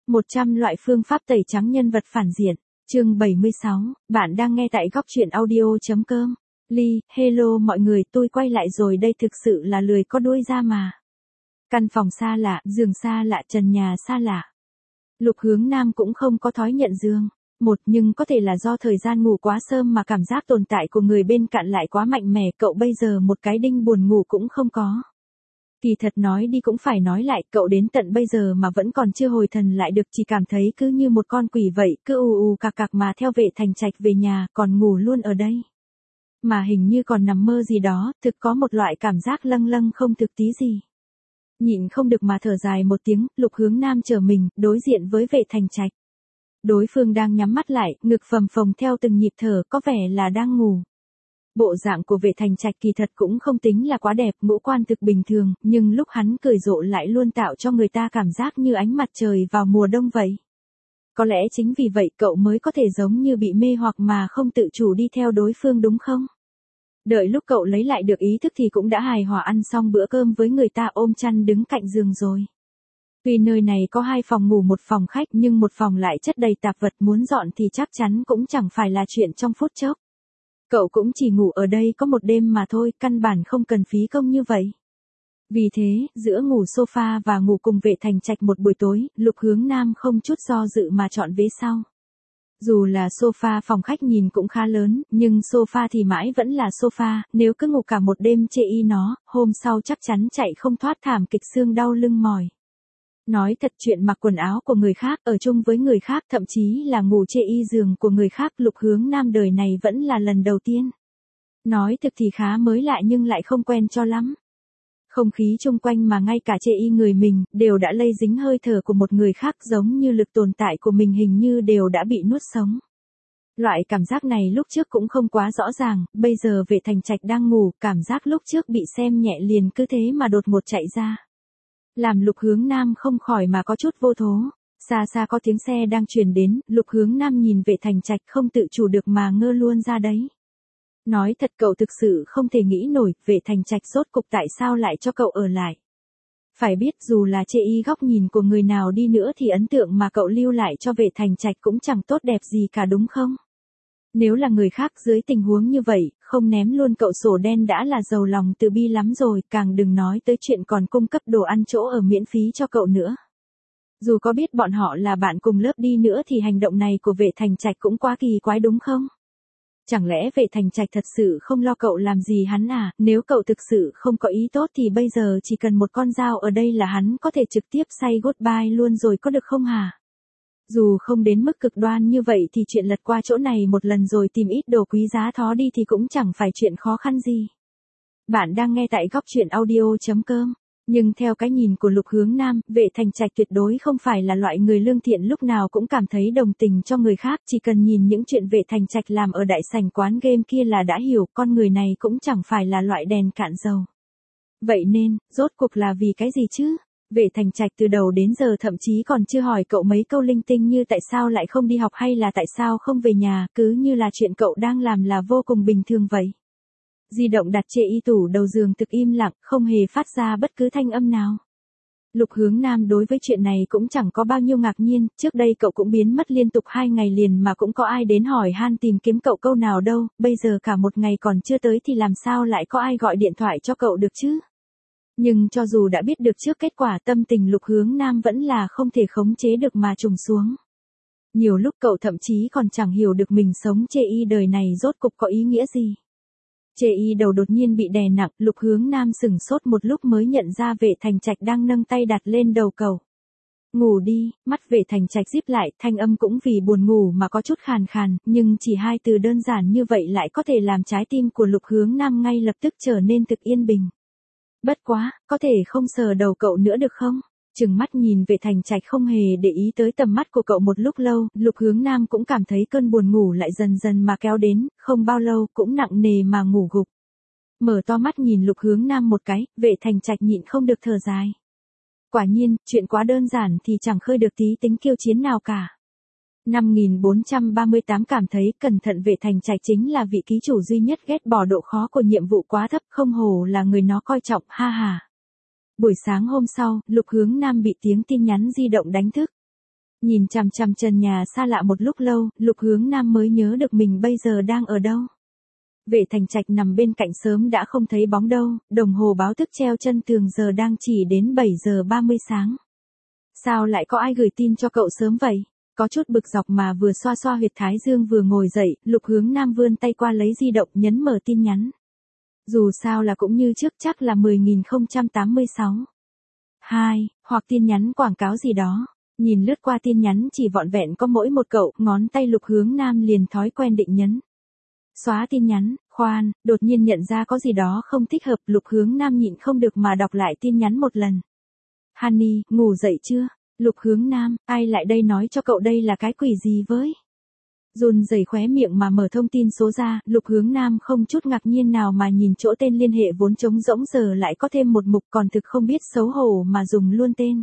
100 loại phương pháp tẩy trắng nhân vật phản diện. Chương 76, bạn đang nghe tại góc truyện audio.com. Ly, hello mọi người, tôi quay lại rồi đây, thực sự là lười có đuôi ra mà. Căn phòng xa lạ, giường xa lạ, trần nhà xa lạ. Lục Hướng Nam cũng không có thói nhận giường. Nhưng có thể là do thời gian ngủ quá sớm mà cảm giác tồn tại của người bên cạnh lại quá mạnh mẽ, cậu bây giờ một cái đinh buồn ngủ cũng không có. Kỳ thật nói đi cũng phải nói lại, cậu đến tận bây giờ mà vẫn còn chưa hồi thần lại được, chỉ cảm thấy cứ như một con quỷ vậy, cứ ù cạc cạc mà theo Vệ Thành Trạch về nhà, còn ngủ luôn ở đây. Mà hình như còn nằm mơ gì đó, thực có một loại cảm giác lâng lâng không thực tí gì. Nhịn không được mà thở dài một tiếng, Lục Hướng Nam trở mình, đối diện với Vệ Thành Trạch. Đối phương đang nhắm mắt lại, ngực phập phồng theo từng nhịp thở, có vẻ là đang ngủ. Bộ dạng của Vệ Thành Trạch kỳ thật cũng không tính là quá đẹp, ngũ quan thực bình thường, nhưng lúc hắn cười rộ lại luôn tạo cho người ta cảm giác như ánh mặt trời vào mùa đông vậy. Có lẽ chính vì vậy cậu mới có thể giống như bị mê hoặc mà không tự chủ đi theo đối phương đúng không? Đợi lúc cậu lấy lại được ý thức thì cũng đã hài hòa ăn xong bữa cơm với người ta, ôm chăn đứng cạnh giường rồi. Tuy nơi này có 2 phòng ngủ 1 phòng khách nhưng 1 phòng lại chất đầy tạp vật, muốn dọn thì chắc chắn cũng chẳng phải là chuyện trong phút chốc. Cậu cũng chỉ ngủ ở đây có 1 đêm mà thôi, căn bản không cần phí công như vậy. Vì thế, giữa ngủ sofa và ngủ cùng Vệ Thành Trạch một buổi tối, Lục Hướng Nam không chút do dự mà chọn vế sau. Dù là sofa phòng khách nhìn cũng khá lớn, nhưng sofa thì mãi vẫn là sofa, nếu cứ ngủ cả một đêm chê y nó, hôm sau chắc chắn chạy không thoát thảm kịch xương đau lưng mỏi. Nói thật, chuyện mặc quần áo của người khác, ở chung với người khác, thậm chí là ngủ chê y giường của người khác, Lục Hướng Nam đời này vẫn là lần đầu tiên. Nói thực thì khá mới lạ nhưng lại không quen cho lắm. Không khí chung quanh mà ngay cả chê y người mình, đều đã lây dính hơi thở của một người khác, giống như lực tồn tại của mình hình như đều đã bị nuốt sống. Loại cảm giác này lúc trước cũng không quá rõ ràng, bây giờ Vệ Thành Trạch đang ngủ, cảm giác lúc trước bị xem nhẹ liền cứ thế mà đột ngột chạy ra. Làm Lục Hướng Nam không khỏi mà có chút vô thố. Xa xa có tiếng xe đang truyền đến, Lục Hướng Nam nhìn Vệ Thành Trạch không tự chủ được mà ngơ luôn ra đấy. Nói thật cậu thực sự không thể nghĩ nổi, Vệ Thành Trạch rốt cục tại sao lại cho cậu ở lại. Phải biết dù là chê y góc nhìn của người nào đi nữa thì ấn tượng mà cậu lưu lại cho Vệ Thành Trạch cũng chẳng tốt đẹp gì cả đúng không? Nếu là người khác dưới tình huống như vậy, không ném luôn cậu sổ đen đã là giàu lòng từ bi lắm rồi, càng đừng nói tới chuyện còn cung cấp đồ ăn chỗ ở miễn phí cho cậu nữa. Dù có biết bọn họ là bạn cùng lớp đi nữa thì hành động này của Vệ Thành Trạch cũng quá kỳ quái đúng không? Chẳng lẽ Vệ Thành Trạch thật sự không lo cậu làm gì hắn à, nếu cậu thực sự không có ý tốt thì bây giờ chỉ cần một con dao ở đây là hắn có thể trực tiếp say goodbye luôn rồi có được không hả? Dù không đến mức cực đoan như vậy thì chuyện lật qua chỗ này một lần rồi tìm ít đồ quý giá thó đi thì cũng chẳng phải chuyện khó khăn gì. Bạn đang nghe tại góc truyện audio.com. Nhưng theo cái nhìn của Lục Hướng Nam, Vệ Thành Trạch tuyệt đối không phải là loại người lương thiện lúc nào cũng cảm thấy đồng tình cho người khác, chỉ cần nhìn những chuyện Vệ Thành Trạch làm ở đại sảnh quán game kia là đã hiểu, con người này cũng chẳng phải là loại đèn cạn dầu. Vậy nên, rốt cuộc là vì cái gì chứ? Vệ Thành Trạch từ đầu đến giờ thậm chí còn chưa hỏi cậu mấy câu linh tinh như tại sao lại không đi học hay là tại sao không về nhà, cứ như là chuyện cậu đang làm là vô cùng bình thường vậy. Di động đặt chê y tủ đầu giường thực im lặng, không hề phát ra bất cứ thanh âm nào. Lục Hướng Nam đối với chuyện này cũng chẳng có bao nhiêu ngạc nhiên, trước đây cậu cũng biến mất liên tục 2 ngày liền mà cũng có ai đến hỏi han tìm kiếm cậu câu nào đâu, bây giờ cả 1 ngày còn chưa tới thì làm sao lại có ai gọi điện thoại cho cậu được chứ? Nhưng cho dù đã biết được trước kết quả, tâm tình Lục Hướng Nam vẫn là không thể khống chế được mà trùng xuống. Nhiều lúc cậu thậm chí còn chẳng hiểu được mình sống chê y đời này rốt cục có ý nghĩa gì. Chê y đầu đột nhiên bị đè nặng, Lục Hướng Nam sửng sốt một lúc mới nhận ra Vệ Thành Trạch đang nâng tay đặt lên đầu cậu. Ngủ đi, mắt Vệ Thành Trạch díp lại, thanh âm cũng vì buồn ngủ mà có chút khàn khàn, nhưng chỉ 2 từ đơn giản như vậy lại có thể làm trái tim của Lục Hướng Nam ngay lập tức trở nên thực yên bình. Bất quá, có thể không sờ đầu cậu nữa được không? Chừng mắt nhìn Vệ Thành Trạch không hề để ý tới tầm mắt của cậu một lúc lâu, Lục Hướng Nam cũng cảm thấy cơn buồn ngủ lại dần dần mà kéo đến, không bao lâu cũng nặng nề mà ngủ gục. Mở to mắt nhìn Lục Hướng Nam một cái, Vệ Thành Trạch nhịn không được thở dài. Quả nhiên, chuyện quá đơn giản thì chẳng khơi được tí tính kiêu chiến nào cả. 5438 cảm thấy cẩn thận Vệ Thành Trạch chính là vị ký chủ duy nhất ghét bỏ độ khó của nhiệm vụ quá thấp, không hổ là người nó coi trọng, ha ha. Buổi sáng hôm sau, Lục Hướng Nam bị tiếng tin nhắn di động đánh thức. Nhìn chằm chằm trần nhà xa lạ một lúc lâu, Lục Hướng Nam mới nhớ được mình bây giờ đang ở đâu. Vệ Thành Trạch nằm bên cạnh sớm đã không thấy bóng đâu, đồng hồ báo thức treo chân tường giờ đang chỉ đến 7 giờ 30 sáng. Sao lại có ai gửi tin cho cậu sớm vậy? Có chút bực dọc mà vừa xoa xoa huyệt thái dương vừa ngồi dậy, Lục Hướng Nam vươn tay qua lấy di động nhấn mở tin nhắn. Dù sao là cũng như trước, chắc là 10.086. 2, hoặc tin nhắn quảng cáo gì đó. Nhìn lướt qua tin nhắn chỉ vọn vẹn có mỗi một cậu, ngón tay Lục Hướng Nam liền thói quen định nhấn xóa tin nhắn. Khoan, đột nhiên nhận ra có gì đó không thích hợp, Lục Hướng Nam nhịn không được mà đọc lại tin nhắn một lần. Honey, ngủ dậy chưa? Lục Hướng Nam, ai lại đây nói cho cậu đây là cái quỷ gì với? Run rẩy khóe miệng mà mở thông tin số ra, Lục Hướng Nam không chút ngạc nhiên nào mà nhìn chỗ tên liên hệ vốn trống rỗng giờ lại có thêm một mục, còn thực không biết xấu hổ mà dùng luôn tên.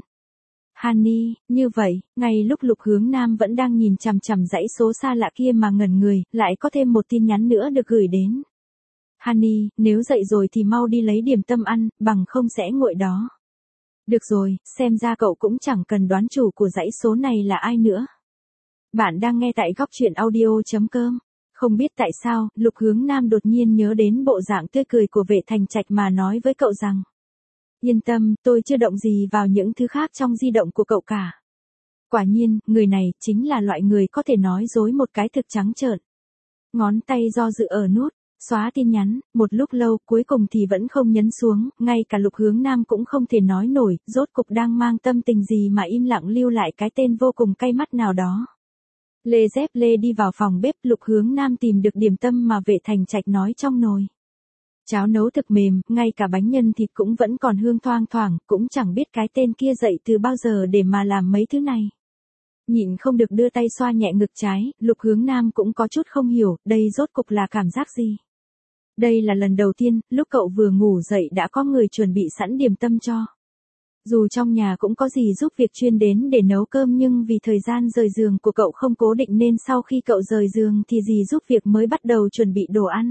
Honey, như vậy, ngay lúc Lục Hướng Nam vẫn đang nhìn chằm chằm dãy số xa lạ kia mà ngẩn người, lại có thêm một tin nhắn nữa được gửi đến. Honey, nếu dậy rồi thì mau đi lấy điểm tâm ăn, bằng không sẽ nguội đó. Được rồi, xem ra cậu cũng chẳng cần đoán chủ của dãy số này là ai nữa. Bạn đang nghe tại góc truyện audio.com. Không biết tại sao, Lục Hướng Nam đột nhiên nhớ đến bộ dạng tươi cười của Vệ Thành Trạch mà nói với cậu rằng: Yên tâm, tôi chưa động gì vào những thứ khác trong di động của cậu cả. Quả nhiên, người này chính là loại người có thể nói dối một cái thực trắng trợn. Ngón tay do dự ở nút xóa tin nhắn, một lúc lâu cuối cùng thì vẫn không nhấn xuống, ngay cả Lục Hướng Nam cũng không thể nói nổi, rốt cục đang mang tâm tình gì mà im lặng lưu lại cái tên vô cùng cay mắt nào đó. Lê dép lê đi vào phòng bếp, Lục Hướng Nam tìm được điểm tâm mà Vệ Thành Trạch nói trong nồi. Cháo nấu thực mềm, ngay cả bánh nhân thịt cũng vẫn còn hương thoang thoảng, cũng chẳng biết cái tên kia dậy từ bao giờ để mà làm mấy thứ này. Nhịn không được đưa tay xoa nhẹ ngực trái, Lục Hướng Nam cũng có chút không hiểu, đây rốt cục là cảm giác gì. Đây là lần đầu tiên, lúc cậu vừa ngủ dậy đã có người chuẩn bị sẵn điểm tâm cho. Dù trong nhà cũng có gì giúp việc chuyên đến để nấu cơm nhưng vì thời gian rời giường của cậu không cố định nên sau khi cậu rời giường thì dì giúp việc mới bắt đầu chuẩn bị đồ ăn.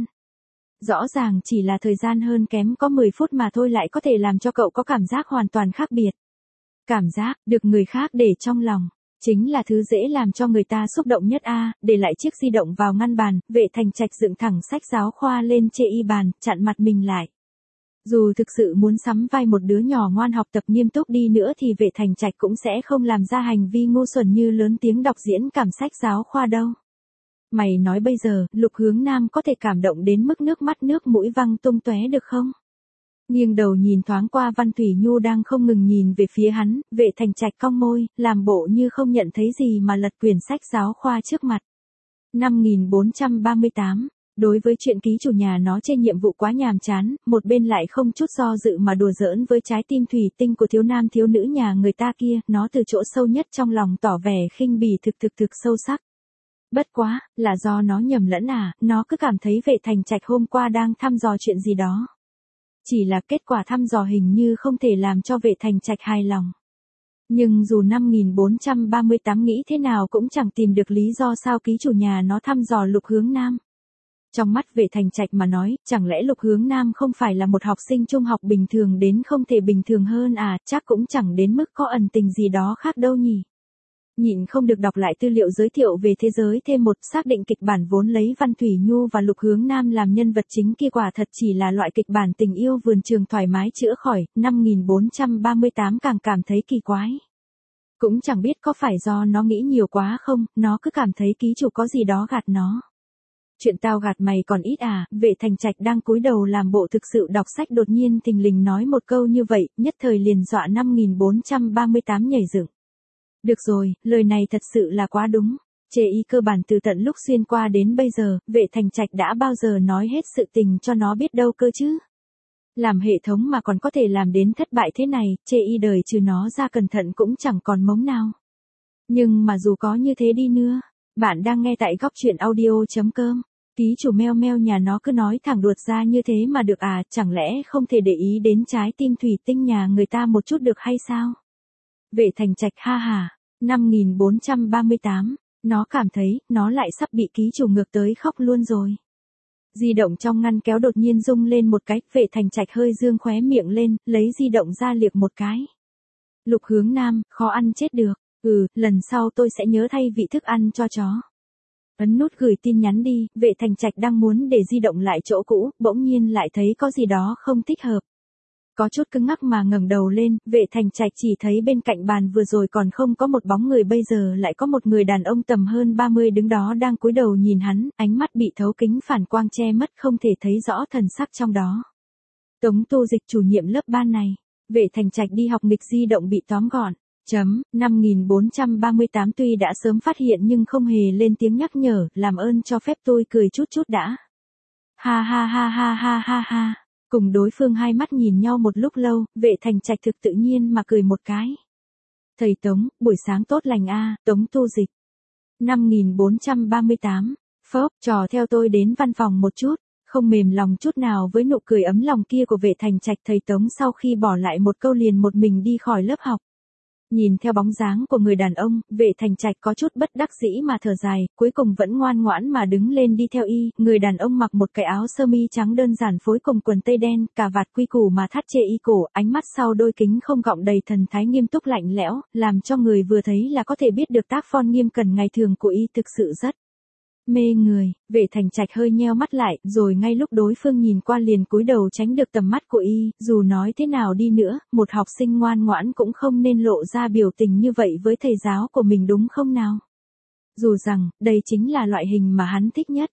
Rõ ràng chỉ là thời gian hơn kém có 10 phút mà thôi lại có thể làm cho cậu có cảm giác hoàn toàn khác biệt. Cảm giác được người khác để trong lòng, chính là thứ dễ làm cho người ta xúc động nhất a. Để lại chiếc di động vào ngăn bàn, Vệ Thành Trạch dựng thẳng sách giáo khoa lên chê y bàn, chặn mặt mình lại. Dù thực sự muốn sắm vai một đứa nhỏ ngoan học tập nghiêm túc đi nữa thì Vệ Thành Trạch cũng sẽ không làm ra hành vi ngu xuẩn như lớn tiếng đọc diễn cảm sách giáo khoa đâu. Mày nói bây giờ, Lục Hướng Nam có thể cảm động đến mức nước mắt nước mũi văng tung tóe được không? Nghiêng đầu nhìn thoáng qua Văn Thủy Nhu đang không ngừng nhìn về phía hắn, Vệ Thành Trạch cong môi, làm bộ như không nhận thấy gì mà lật quyển sách giáo khoa trước mặt. 5438. Đối với chuyện ký chủ nhà nó chê nhiệm vụ quá nhàm chán, một bên lại không chút do dự mà đùa giỡn với trái tim thủy tinh của thiếu nam thiếu nữ nhà người ta kia, nó từ chỗ sâu nhất trong lòng tỏ vẻ khinh bỉ thực sâu sắc. Bất quá, là do nó nhầm lẫn à, nó cứ cảm thấy Vệ Thành Trạch hôm qua đang thăm dò chuyện gì đó. Chỉ là kết quả thăm dò hình như không thể làm cho Vệ Thành Trạch hài lòng. Nhưng dù 5438 nghĩ thế nào cũng chẳng tìm được lý do sao ký chủ nhà nó thăm dò Lục Hướng Nam. Trong mắt Vệ Thành Trạch mà nói, chẳng lẽ Lục Hướng Nam không phải là một học sinh trung học bình thường đến không thể bình thường hơn à, chắc cũng chẳng đến mức có ẩn tình gì đó khác đâu nhỉ. Nhịn không được đọc lại tư liệu giới thiệu về thế giới thêm một, xác định kịch bản vốn lấy Văn Thủy Nhu và Lục Hướng Nam làm nhân vật chính kia quả thật chỉ là loại kịch bản tình yêu vườn trường thoải mái chữa khỏi, 5438 càng cảm thấy kỳ quái. Cũng chẳng biết có phải do nó nghĩ nhiều quá không, nó cứ cảm thấy ký chủ có gì đó gạt nó. Chuyện tao gạt mày còn ít à, Vệ Thành Trạch đang cúi đầu làm bộ thực sự đọc sách đột nhiên thình lình nói một câu như vậy, nhất thời liền dọa 5438 nhảy dựng. Được rồi, lời này thật sự là quá đúng. Chê y cơ bản từ tận lúc xuyên qua đến bây giờ, Vệ Thành Trạch đã bao giờ nói hết sự tình cho nó biết đâu cơ chứ. Làm hệ thống mà còn có thể làm đến thất bại thế này, chê y đời trừ nó ra cẩn thận cũng chẳng còn mống nào. Nhưng mà dù có như thế đi nữa, bạn đang nghe tại góc truyện audio.com. Ký chủ meo meo nhà nó cứ nói thẳng đuột ra như thế mà được à, chẳng lẽ không thể để ý đến trái tim thủy tinh nhà người ta một chút được hay sao? Vệ Thành Trạch ha hà, 5438, nó cảm thấy, nó lại sắp bị ký chủ ngược tới khóc luôn rồi. Di động trong ngăn kéo đột nhiên rung lên một cái, Vệ Thành Trạch hơi dương khóe miệng lên, lấy di động ra liệc một cái. Lục Hướng Nam, khó ăn chết được. Lần sau tôi sẽ nhớ thay vị thức ăn cho chó. Ấn nút gửi tin nhắn đi, Vệ Thành Trạch đang muốn để di động lại chỗ cũ, bỗng nhiên lại thấy có gì đó không thích hợp. Có chút cứng ngắc mà ngẩng đầu lên, Vệ Thành Trạch chỉ thấy bên cạnh bàn vừa rồi còn không có một bóng người, bây giờ lại có một người đàn ông tầm hơn 30 đứng đó đang cúi đầu nhìn hắn, ánh mắt bị thấu kính phản quang che mất không thể thấy rõ thần sắc trong đó. Tống Tu Dịch, chủ nhiệm lớp ban này. Vệ Thành Trạch đi học nghịch di động bị tóm gọn. 5438 tuy đã sớm phát hiện nhưng không hề lên tiếng nhắc nhở, làm ơn cho phép tôi cười chút chút đã. Ha ha ha ha ha ha ha. Cùng đối phương hai mắt nhìn nhau một lúc lâu, Vệ Thành Trạch thực tự nhiên mà cười một cái. Thầy Tống, buổi sáng tốt lành a, Tống Tu Dịch. 5438. Phốc, trò theo tôi đến văn phòng một chút. Không mềm lòng chút nào với nụ cười ấm lòng kia của Vệ Thành Trạch, thầy Tống sau khi bỏ lại một câu liền một mình đi khỏi lớp học. Nhìn theo bóng dáng của người đàn ông, Vệ Thành Trạch có chút bất đắc dĩ mà thở dài, cuối cùng vẫn ngoan ngoãn mà đứng lên đi theo y. Người đàn ông mặc một cái áo sơ mi trắng đơn giản phối cùng quần tây đen, cà vạt quy củ mà thắt chê y cổ, ánh mắt sau đôi kính không gọng đầy thần thái nghiêm túc lạnh lẽo, làm cho người vừa thấy là có thể biết được tác phong nghiêm cẩn ngày thường của y thực sự rất mê người. Vệ Thành Trạch hơi nheo mắt lại, rồi ngay lúc đối phương nhìn qua liền cúi đầu tránh được tầm mắt của y, dù nói thế nào đi nữa, một học sinh ngoan ngoãn cũng không nên lộ ra biểu tình như vậy với thầy giáo của mình đúng không nào? Dù rằng, đây chính là loại hình mà hắn thích nhất.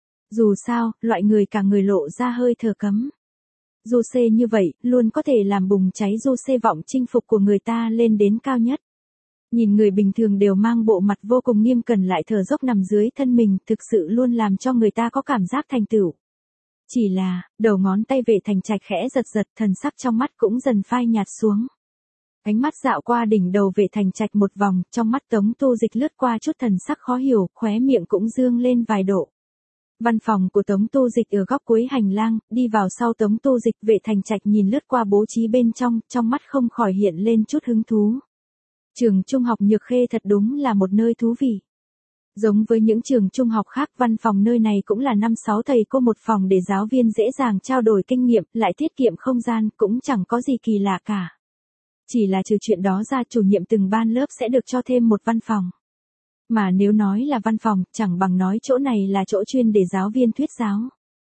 Dù sao, loại người cả người lộ ra hơi thở cấm. Du xê như vậy, luôn có thể làm bùng cháy du xê vọng chinh phục của người ta lên đến cao nhất. Nhìn người bình thường đều mang bộ mặt vô cùng nghiêm cẩn lại thở dốc nằm dưới thân mình, thực sự luôn làm cho người ta có cảm giác thành tựu. Chỉ là, đầu ngón tay Vệ Thành Trạch khẽ giật giật, thần sắc trong mắt cũng dần phai nhạt xuống. Ánh mắt dạo qua đỉnh đầu Vệ Thành Trạch một vòng, trong mắt Tống Tu Dịch lướt qua chút thần sắc khó hiểu, khóe miệng cũng dương lên vài độ. Văn phòng của Tống Tu Dịch ở góc cuối hành lang, đi vào sau Tống Tu Dịch, Vệ Thành Trạch nhìn lướt qua bố trí bên trong mắt không khỏi hiện lên chút hứng thú. Trường trung học Nhược Khê thật đúng là một nơi thú vị. Giống với những trường trung học khác, văn phòng nơi này cũng là 5-6 thầy cô một phòng để giáo viên dễ dàng trao đổi kinh nghiệm, lại tiết kiệm không gian, cũng chẳng có gì kỳ lạ cả. Chỉ là trừ chuyện đó ra, chủ nhiệm từng ban lớp sẽ được cho thêm một văn phòng. Mà nếu nói là văn phòng, chẳng bằng nói chỗ này là chỗ chuyên để giáo viên thuyết giáo.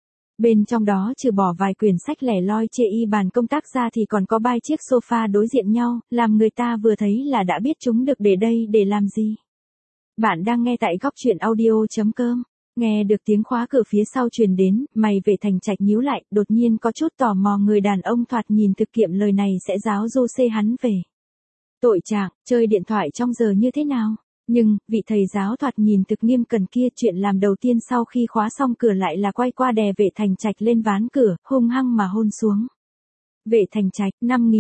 Bên trong đó trừ bỏ vài quyển sách lẻ loi chê y bàn công tác ra thì còn có 3 chiếc sofa đối diện nhau, làm người ta vừa thấy là đã biết chúng được để đây để làm gì. Bạn đang nghe tại góc truyện audio.com. Nghe được tiếng khóa cửa phía sau truyền đến, mày Vệ Thành Trạch nhíu lại, đột nhiên có chút tò mò người đàn ông thoạt nhìn thực kiệm lời này sẽ giáo du xê hắn về. Tội trạng, chơi điện thoại trong giờ như thế nào? Nhưng, vị thầy giáo thoạt nhìn thực nghiêm cẩn kia, chuyện làm đầu tiên sau khi khóa xong cửa lại là quay qua đè Vệ Thành Trạch lên ván cửa, hung hăng mà hôn xuống. Vệ Thành Trạch,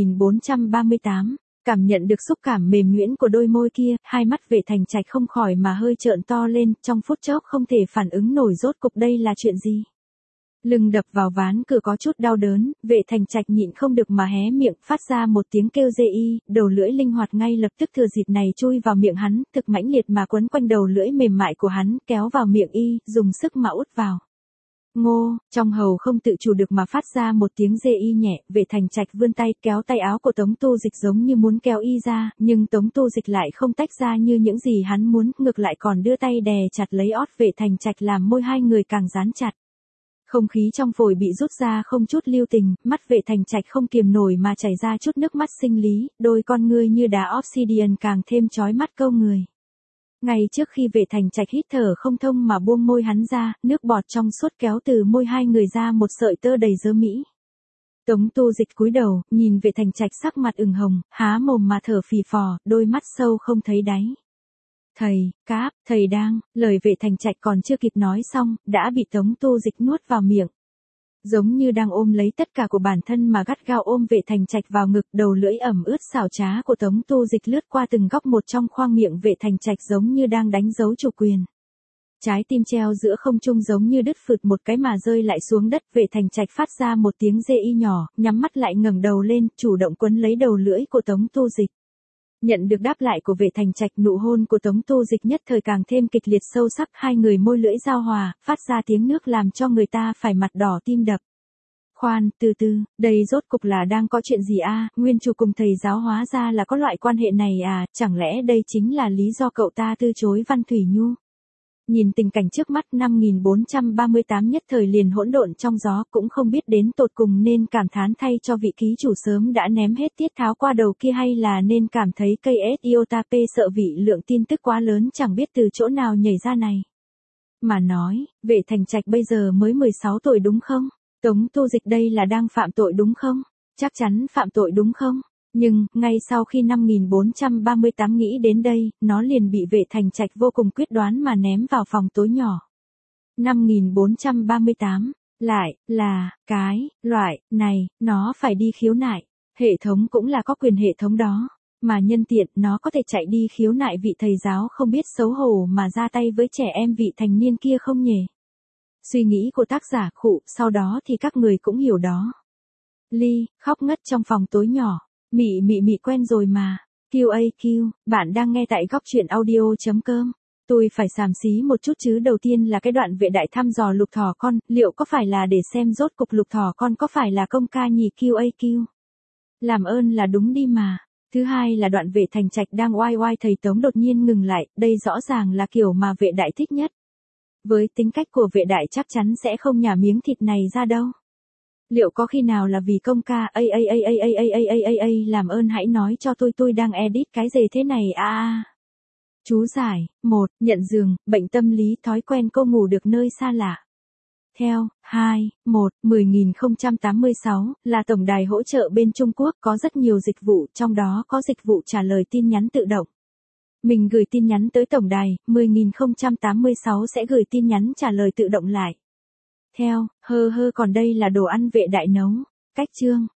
5438, cảm nhận được xúc cảm mềm nhuyễn của đôi môi kia, hai mắt Vệ Thành Trạch không khỏi mà hơi trợn to lên, trong phút chốc không thể phản ứng nổi rốt cục đây là chuyện gì. Lưng đập vào ván cửa có chút đau đớn, Vệ Thành Trạch nhịn không được mà hé miệng, phát ra một tiếng kêu dê y, đầu lưỡi linh hoạt ngay lập tức thừa dịp này chui vào miệng hắn, thực mãnh liệt mà quấn quanh đầu lưỡi mềm mại của hắn, kéo vào miệng y, dùng sức mà út vào. Ngô, trong hầu không tự chủ được mà phát ra một tiếng dê y nhẹ, Vệ Thành Trạch vươn tay kéo tay áo của Tống Tu Dịch giống như muốn kéo y ra, nhưng Tống Tu Dịch lại không tách ra như những gì hắn muốn, ngược lại còn đưa tay đè chặt lấy ót Vệ Thành Trạch làm môi hai người càng dán chặt. Không khí trong phổi bị rút ra không chút lưu tình, mắt Vệ Thành Trạch không kiềm nổi mà chảy ra chút nước mắt sinh lý, đôi con ngươi như đá obsidian càng thêm chói mắt câu người. Ngay trước khi Vệ Thành Trạch hít thở không thông mà buông môi hắn ra, nước bọt trong suốt kéo từ môi hai người ra một sợi tơ đầy dơ mỹ. Tống Tu Dịch cúi đầu, nhìn Vệ Thành Trạch sắc mặt ửng hồng, há mồm mà thở phì phò, đôi mắt sâu không thấy đáy. Thầy đang, lời Vệ Thành Trạch còn chưa kịp nói xong, đã bị Tống Tu Dịch nuốt vào miệng. Giống như đang ôm lấy tất cả của bản thân mà gắt gao ôm Vệ Thành Trạch vào ngực, đầu lưỡi ẩm ướt xảo trá của Tống Tu Dịch lướt qua từng góc một trong khoang miệng Vệ Thành Trạch giống như đang đánh dấu chủ quyền. Trái tim treo giữa không trung giống như đứt phượt một cái mà rơi lại xuống đất, Vệ Thành Trạch phát ra một tiếng rê y nhỏ, nhắm mắt lại ngẩng đầu lên, chủ động quấn lấy đầu lưỡi của Tống Tu Dịch. Nhận được đáp lại của Vệ Thành Trạch, nụ hôn của Tống Tu Dịch nhất thời càng thêm kịch liệt sâu sắc, hai người môi lưỡi giao hòa, phát ra tiếng nước làm cho người ta phải mặt đỏ tim đập. Khoan, từ từ, đây rốt cục là đang có chuyện gì a? Nguyên chủ cùng thầy giáo hóa ra là có loại quan hệ này à, chẳng lẽ đây chính là lý do cậu ta từ chối Văn Thủy Nhu? Nhìn tình cảnh trước mắt 5438 nhất thời liền hỗn độn trong gió, cũng không biết đến tột cùng nên cảm thán thay cho vị ký chủ sớm đã ném hết tiết tháo qua đầu kia hay là nên cảm thấy cây iota p sợ vị lượng tin tức quá lớn chẳng biết từ chỗ nào nhảy ra này. Mà nói, Vệ Thành Trạch bây giờ mới 16 tuổi đúng không? Tống Tu Dịch đây là đang phạm tội đúng không? Chắc chắn phạm tội đúng không? Nhưng, ngay sau khi 5438 nghĩ đến đây, nó liền bị Vệ Thành Trạch vô cùng quyết đoán mà ném vào phòng tối nhỏ. 5438, lại, là, cái, loại, này, nó phải đi khiếu nại. Hệ thống cũng là có quyền hệ thống đó. Mà nhân tiện nó có thể chạy đi khiếu nại vị thầy giáo không biết xấu hổ mà ra tay với trẻ em vị thành niên kia không nhỉ? Suy nghĩ của tác giả khụ, sau đó thì các người cũng hiểu đó. Ly, khóc ngất trong phòng tối nhỏ. Mị quen rồi mà. QAQ, bạn đang nghe tại góc truyện audio.com. Tôi phải xàm xí một chút chứ, đầu tiên là cái đoạn Vệ Đại thăm dò Lục Thỏ Con, liệu có phải là để xem rốt cục Lục Thỏ Con có phải là công ca nhì QAQ? Làm ơn là đúng đi mà. Thứ hai là đoạn Vệ Thành Trạch đang oai oai thầy Tống đột nhiên ngừng lại, đây rõ ràng là kiểu mà Vệ Đại thích nhất. Với tính cách của Vệ Đại chắc chắn sẽ không nhả miếng thịt này ra đâu. Liệu có khi nào là vì công ca làm ơn hãy nói cho tôi đang edit cái gì thế này à. Chú giải, 1, nhận giường, bệnh tâm lý thói quen cô ngủ được nơi xa lạ. Theo, 2, 10086, là tổng đài hỗ trợ bên Trung Quốc có rất nhiều dịch vụ, trong đó có dịch vụ trả lời tin nhắn tự động. Mình gửi tin nhắn tới tổng đài, 10086 sẽ gửi tin nhắn trả lời tự động lại. Theo, còn đây là đồ ăn Vệ Đại nấu. Cách chương,